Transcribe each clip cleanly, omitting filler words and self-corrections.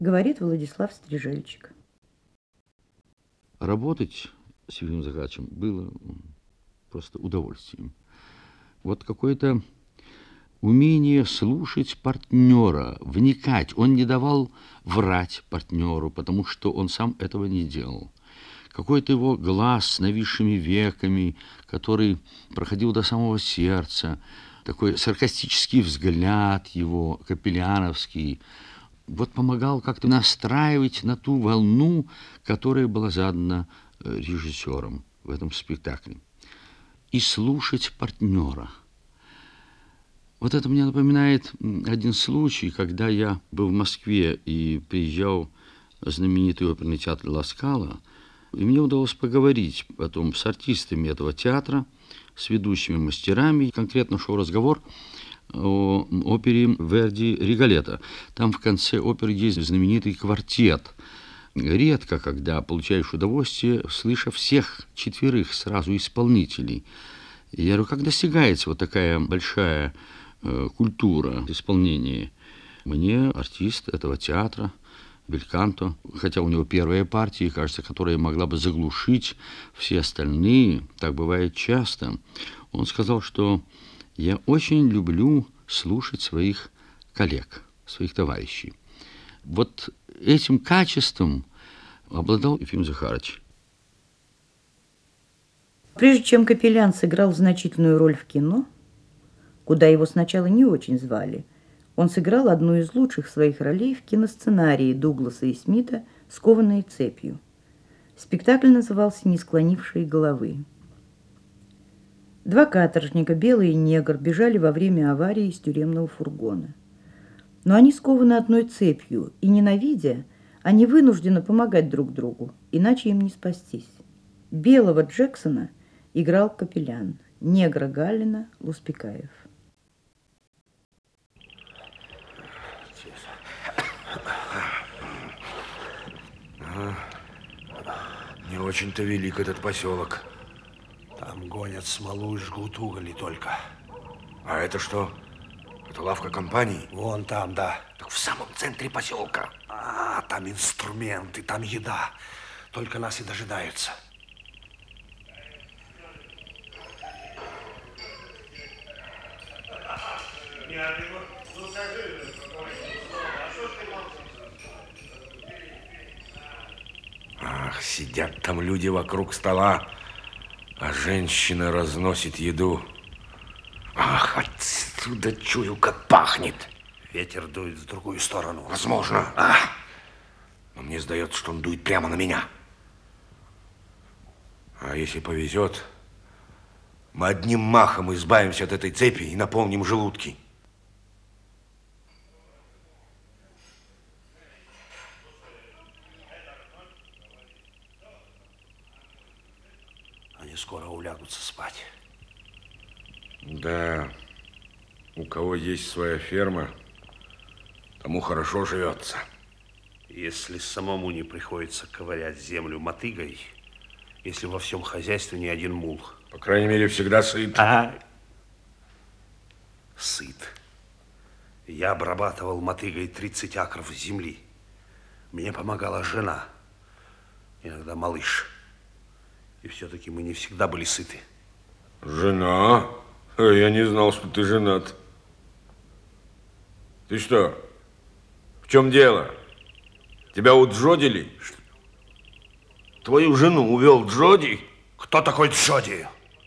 говорит Владислав Стрижельчик. Работать с Ефимом Захаровичем было просто удовольствием. Вот какое-то умение слушать партнера, вникать. Он не давал врать партнеру, потому что он сам этого не делал. Какой-то его глаз с нависшими веками, который проходил до самого сердца, такой саркастический взгляд его, капелляновский, вот помогал как-то настраивать на ту волну, которая была задана режиссером в этом спектакле. И слушать партнера. Вот это мне напоминает один случай, когда я был в Москве и приезжал в знаменитый оперный театр Ла Скала, и мне удалось поговорить потом с артистами этого театра, с ведущими мастерами. Конкретно шел разговор о опере Верди «Риголетто». Там в конце оперы есть знаменитый квартет. Редко, когда получаешь удовольствие, слыша всех четверых сразу исполнителей. И я говорю, как достигается вот такая большая культура исполнения? Мне артист этого театра, Бельканто, хотя у него первая партия, кажется, которая могла бы заглушить все остальные, так бывает часто, он сказал, что я очень люблю слушать своих коллег, своих товарищей. Вот этим качеством обладал Ефим Захарович. Прежде чем Капеллян сыграл значительную роль в кино, куда его сначала не очень звали, он сыграл одну из лучших своих ролей в киносценарии Дугласа и Смита «Скованные цепью». Спектакль назывался «Не склонившие головы». Два каторжника, белый и негр, бежали во время аварии из тюремного фургона. Но они скованы одной цепью, и, ненавидя, они вынуждены помогать друг другу, иначе им не спастись. Белого Джексона играл Капеллян, негра Галлина – Луспекаев. Не очень-то велик этот поселок. Там гонят смолу и жгут уголь и только. А это что? Это лавка компании? Вон там, да. Так в самом центре поселка. А, там инструменты, там еда. Только нас и дожидаются. Ах, сидят там люди вокруг стола, а женщина разносит еду. Ах, отсюда чую, как пахнет. Ветер дует в другую сторону. Возможно. Но мне сдается, что он дует прямо на меня. А если повезет, мы одним махом избавимся от этой цепи и наполним желудки. Они скоро улягутся спать. Да, у кого есть своя ферма, тому хорошо живется. Если самому не приходится ковырять землю мотыгой, если во всем хозяйстве ни один мул. По крайней мере, всегда сыт. Ага. Сыт. Я обрабатывал мотыгой 30 акров земли. Мне помогала жена, иногда малыш. И все-таки мы не всегда были сыты. Жена? Я не знал, что ты женат. Ты что? В чем дело? Тебя уджодили? Твою жену увел Джоди? Кто такой Джоди?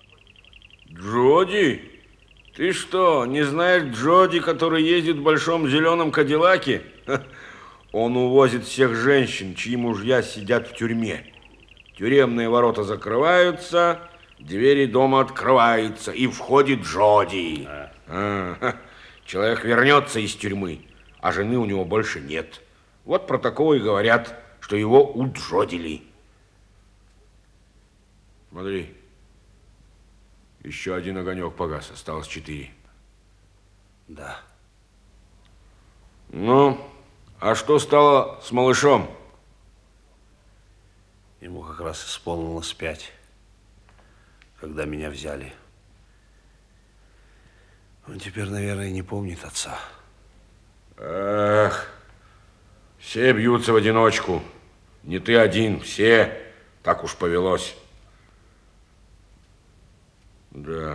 Джоди? Ты что, не знаешь Джоди, который ездит в большом зеленом кадиллаке? Он увозит всех женщин, чьи мужья сидят в тюрьме. Тюремные ворота закрываются, двери дома открываются, и входит Джоди. Человек вернется из тюрьмы, а жены у него больше нет. Вот про такого и говорят, что его уджодили. Смотри, еще один огонек погас, осталось 4. Да. Ну, а что стало с малышом? Ему как раз исполнилось 5, когда меня взяли. Он теперь, наверное, не помнит отца. Эх, Все бьются в одиночку. Не ты один, все. Так уж повелось. Да.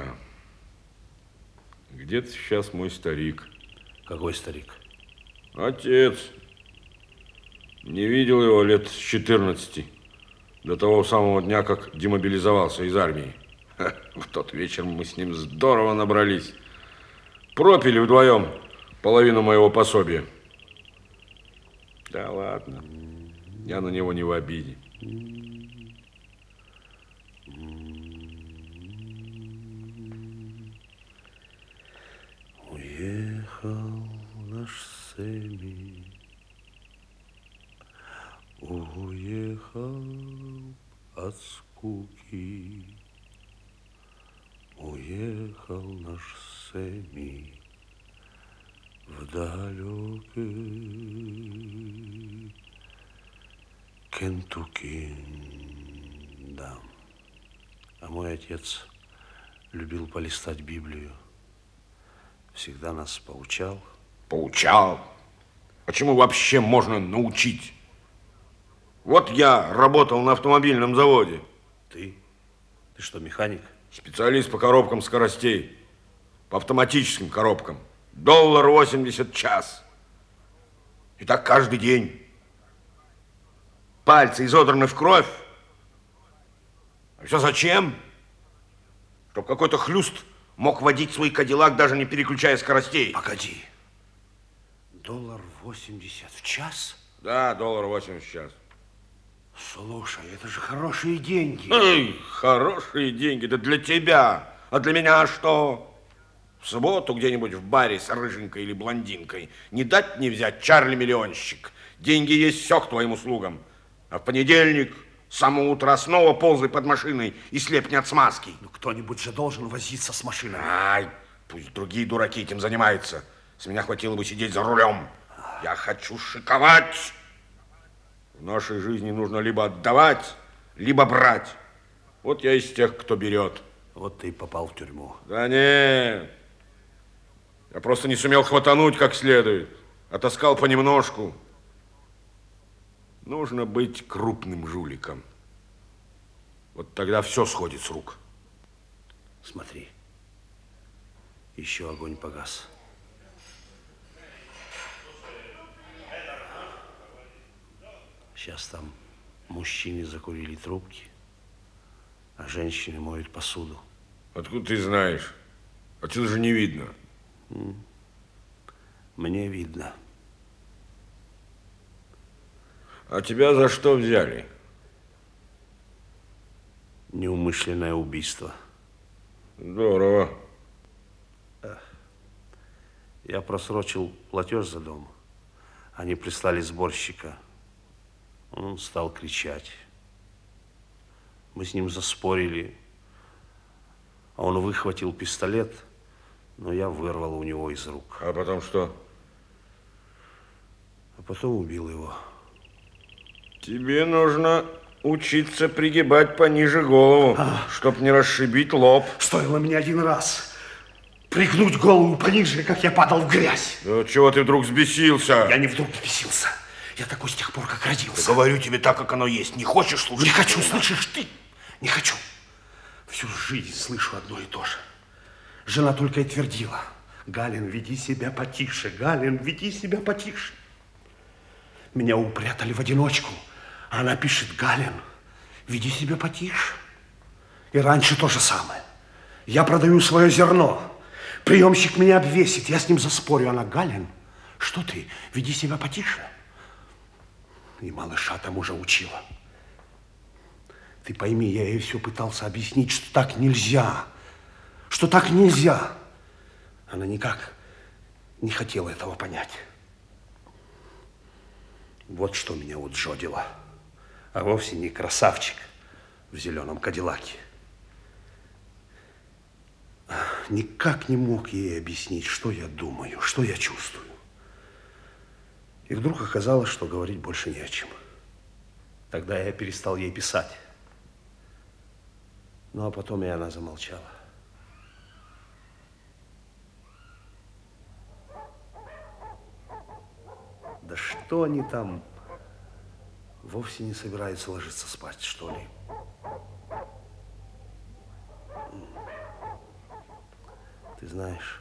Где-то сейчас мой старик. Какой старик? Отец. Не видел его лет с 14. До того самого дня, как демобилизовался из армии. Ха, в тот вечер мы с ним здорово набрались. Пропили вдвоем половину моего пособия. Да ладно. Я на него не в обиде. Уехал наш Сэмми, уехал от скуки, уехал наш Сэмми в далекий Кентукки. Да. А мой отец любил полистать Библию. Всегда нас поучал. Поучал? А чему вообще можно научить? Вот я работал на автомобильном заводе. Ты? Ты что, механик? Специалист по коробкам скоростей. По автоматическим коробкам. $1.80 в час. И так каждый день. Пальцы изодраны в кровь. А все зачем? Чтоб какой-то хлюст мог водить свой кадиллак, даже не переключая скоростей. Погоди. $1.80 в час? Да, $1.80 в час. Слушай, это же хорошие деньги. Эй, хорошие деньги, да для тебя. А для меня что? В субботу где-нибудь в баре с рыженькой или блондинкой не дать не взять Чарли-миллионщик. Деньги есть все к твоим услугам. А в понедельник с самого утра снова ползай под машиной и слепни от смазки. Ну, кто-нибудь же должен возиться с машинами. Ай, пусть другие дураки этим занимаются. С меня хватило бы сидеть за рулем. Я хочу шиковать. В нашей жизни нужно либо отдавать, либо брать. Вот я из тех, кто берет. Вот ты и попал в тюрьму. Да нет. Я просто не сумел хватануть как следует. Отаскал понемножку. Нужно быть крупным жуликом. Вот тогда все сходит с рук. Смотри. Еще огонь погас. Сейчас там мужчины закурили трубки, а женщины моют посуду. Откуда ты знаешь? Отсюда же не видно. Мне видно. А тебя за что взяли? Неумышленное убийство. Здорово. Я просрочил платеж за дом. Они прислали сборщика. Он стал кричать. Мы с ним заспорили. А он выхватил пистолет, но я вырвал у него из рук. А потом что? А потом убил его. Тебе нужно учиться пригибать пониже голову, чтоб не расшибить лоб. Стоило мне один раз пригнуть голову пониже, как я падал в грязь. Да чего ты вдруг взбесился? Я не вдруг взбесился. Я такой с тех пор, как родился. Говорю тебе так, как оно есть. Не хочешь слушать? Не хочу, слышишь ты? Не хочу. Всю жизнь слышу одно и то же. Жена только и твердила: Галин, веди себя потише, Галин, веди себя потише. Меня упрятали в одиночку, а она пишет: Галин, веди себя потише. И раньше то же самое. Я продаю свое зерно. Приемщик меня обвесит, я с ним заспорю. Она: Галин, что ты, веди себя потише. И малыша там уже учила. Ты пойми, я ей все пытался объяснить, что так нельзя. Что так нельзя. Она никак не хотела этого понять. Вот что меня уджодило. А вовсе не красавчик в зеленом кадиллаке. Никак не мог ей объяснить, что я думаю, что я чувствую. И вдруг оказалось, что говорить больше не о чем. Тогда я перестал ей писать. Ну, а потом и она замолчала. Да что они там? Вовсе не собираются ложиться спать, что ли? Ты знаешь,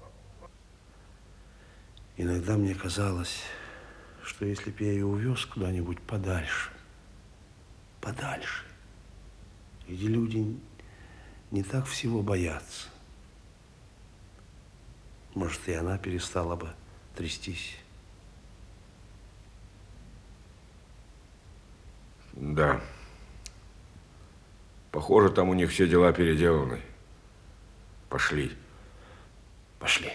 иногда мне казалось, что если бы я ее увез куда-нибудь подальше, где люди не так всего боятся, может, и она перестала бы трястись. Да. Похоже, там у них все дела переделаны. Пошли. Пошли.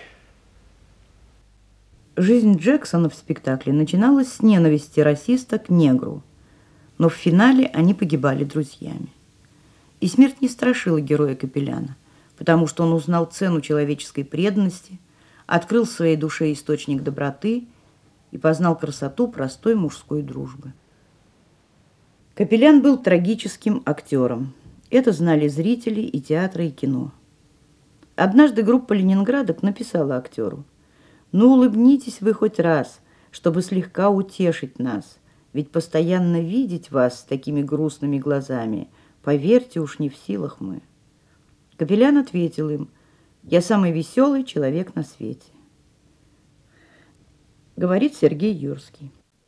Жизнь Джексона в спектакле начиналась с ненависти расиста к негру, но в финале они погибали друзьями. И смерть не страшила героя Капеляна, потому что он узнал цену человеческой преданности, открыл в своей душе источник доброты и познал красоту простой мужской дружбы. Капелян был трагическим актером. Это знали зрители и театра, и кино. Однажды группа ленинградок написала актеру: «Ну, улыбнитесь вы хоть раз, чтобы слегка утешить нас, ведь постоянно видеть вас с такими грустными глазами, поверьте, уж не в силах мы». Капелян ответил им: «Я самый веселый человек на свете». Говорит Сергей Юрский.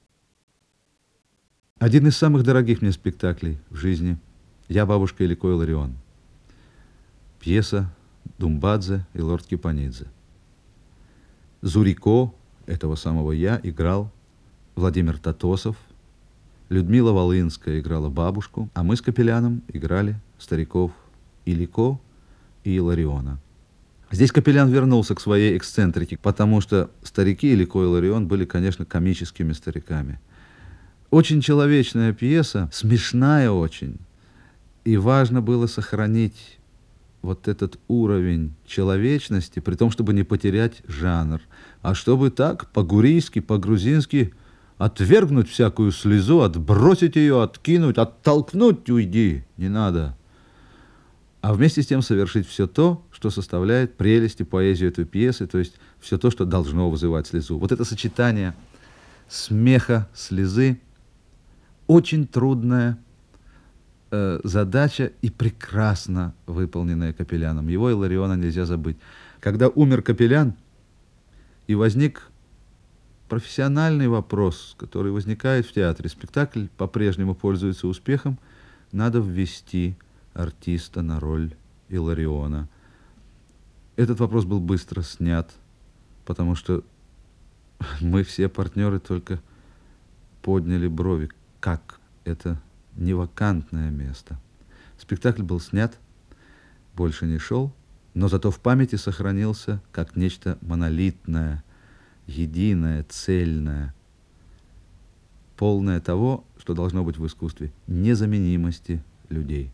Один из самых дорогих мне спектаклей в жизни «Я, бабушка и Ликой Ларион». Пьеса Думбадзе и лорд Кипанидзе. Зурико, этого самого я, играл Владимир Татосов, Людмила Волынская играла бабушку, а мы с Капеляном играли стариков Илико и Илариона. Здесь Капелян вернулся к своей эксцентрике, потому что старики Илико и Иларион были, конечно, комическими стариками. Очень человечная пьеса, смешная очень, и важно было сохранить вот этот уровень человечности, при том, чтобы не потерять жанр, а чтобы так, по-гурийски, по-грузински, отвергнуть всякую слезу, отбросить ее, откинуть, оттолкнуть, уйди, не надо. А вместе с тем совершить все то, что составляет прелесть и поэзию этой пьесы, то есть все то, что должно вызывать слезу. Вот это сочетание смеха, слезы, очень трудная задача и прекрасно выполненная Капеляном. Его Илариона нельзя забыть. Когда умер Капелян, и возник профессиональный вопрос, который возникает в театре, спектакль по-прежнему пользуется успехом, надо ввести артиста на роль Илариона. Этот вопрос был быстро снят, потому что мы все партнеры только подняли брови. Как это не вакантное место? Спектакль был снят, больше не шел, но зато в памяти сохранился как нечто монолитное, единое, цельное, полное того, что должно быть в искусстве, незаменимости людей.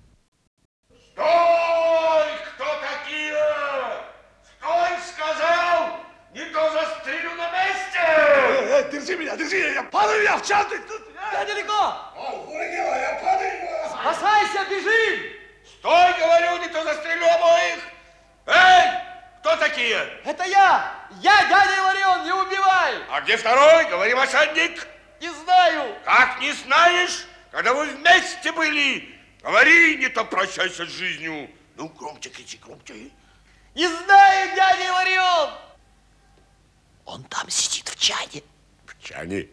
Стой! Кто такие? Стой, сказал! Не то застрелю на месте! Держи меня, я падаю, я в чат! Дядя Лико! О, Гургила, я падаю! Спасайся, бежим! Стой, говорю, не то застрелю обоих! Эй, кто такие? Это я! Я, дядя Иларион, не убивай! А где второй? Говори, мошенник! Не знаю! Как не знаешь, когда вы вместе были? Говори, не то прощайся с жизнью. Ну, громче кричи, громче. Не знаю, дядя Иларион! Он там сидит в чане. В чане?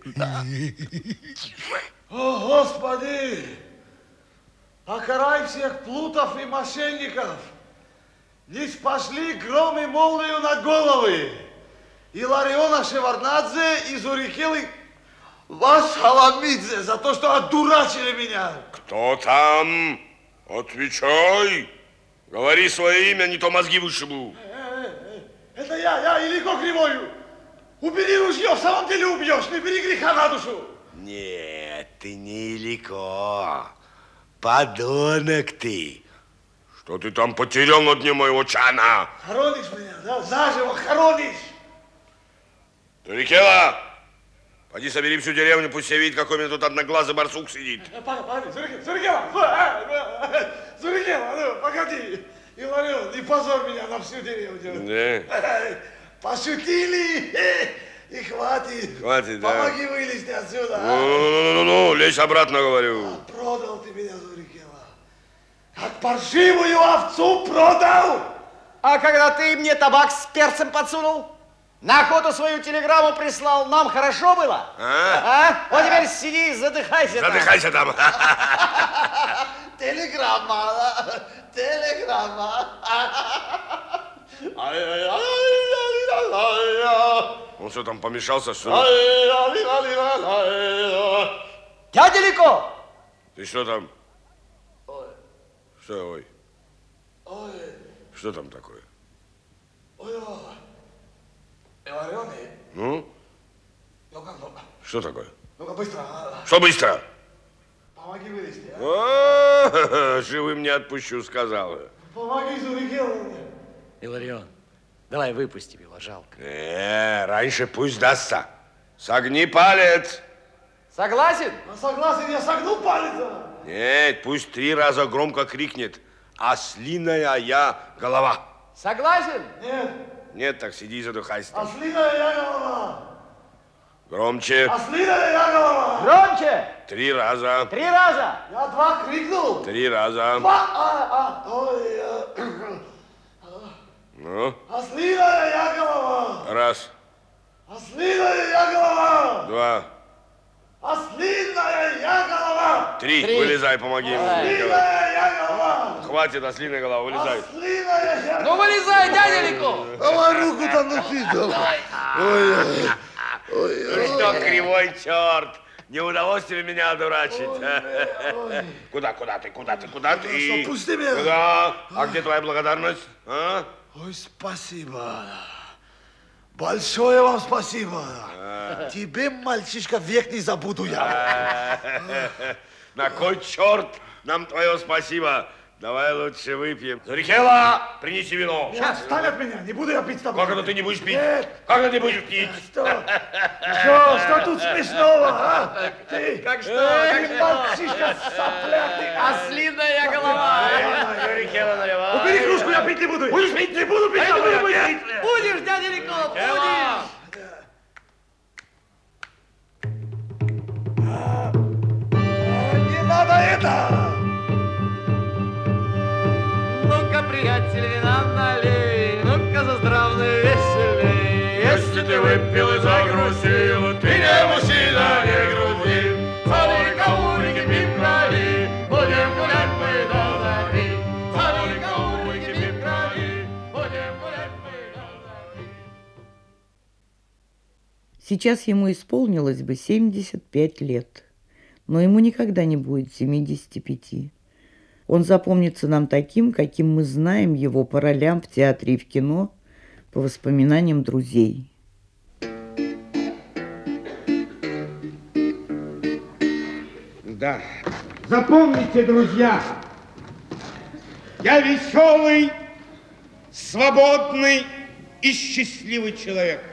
О, Господи! Покарай всех плутов и мошенников! Не спасли гром и молнию на головы! И Лариона Шеварднадзе, и Зурикилы вас Халамидзе за то, что одурачили меня! Кто там? Отвечай! Говори свое имя, не то мозги вышибу. Это я Илико Кривою! Убери ружье, в самом деле убьешь, не бери греха на душу! Нет, ты не Илико. Подонок ты. Что ты там потерял на дне моего чана? Хоронишь меня, да? Заживо хоронишь! Турикела, поди собери всю деревню, пусть все видят, какой у меня тут одноглазый барсук сидит. Погоди, Зурикела, ну, погоди. Иларион, не позорь меня на всю деревню. Да? Пошутили, И хватит. Хватит, да. Помоги вылезти отсюда. Ну, лезь обратно, говорю. Продал ты меня, Зурикела. Как паршивую овцу продал. А когда ты мне табак с перцем подсунул, на охоту свою телеграмму прислал, нам хорошо было? А? Вот теперь сиди, задыхайся там. Задыхайся там. Телеграмма. Телеграмма. Он что, там помешался, что ли? Дядя Лико! Ты что там? Что, ой? Ой, Что там такое? ой, Иварёный. Ну? Ну как, Что такое? ну-ка быстро. Что быстро? Помоги вылезти. Живым не отпущу, сказал. Помоги, Зурикела. Иларион, давай выпустим его, жалко. Раньше пусть дастся. Согни палец. Согласен? Согласен, я согну палец. Нет, пусть 3 раза громко крикнет. Ослиная я голова. Согласен? Нет, Нет, так сиди и задыхайся. ослиная я голова. Громче. Ослиная я голова. Громче! 3 раза. 3 раза! Я 2 крикнул. 3 раза. Ой, Ну, ослиная я голова. 1, Ослиная я голова. 2, Ослиная я голова. 3. 3. Вылезай, помоги ему. Николай. Ослиная я голова. Хватит, ослиная голова, вылезай. Ослиная я. Ну вылезай, дядя Лико! Давай руку там носить. Ну что, кривой черт, не удалось тебе меня одурачить. Куда ты? Пусти меня. Куда? А где твоя благодарность? А? Ой, спасибо. Большое вам спасибо. Тебе, мальчишка, век не забуду я. На кой черт нам твое спасибо? Давай лучше выпьем. Зурикела, принеси вино. Не отстань от меня, не буду я пить с тобой. Как это ты не будешь пить? Нет. Как это ты будешь пить? Что тут смешного, а? Ты, Как что? мальчишка соплятый. Ослиная голова! Зурикела, наливай. Убери кружку, я пить не буду. Будешь пить? Не буду пить с тобой. Будешь, дядя Лико, будешь! Не надо это. Ну-ка, приятель, вина налей, ну-ка, за здравный веселей. Если ты выпил и загрузил, ты не мужчина, не грузи. Царика улики пим крови, будем гулять мы до зари. Царика улики пим крови, будем гулять мы до зари. Сейчас ему исполнилось бы 75 лет, но ему никогда не будет 75. Он запомнится нам таким, каким мы знаем его по ролям в театре и в кино, по воспоминаниям друзей. Да. Запомните, друзья, я веселый, свободный и счастливый человек.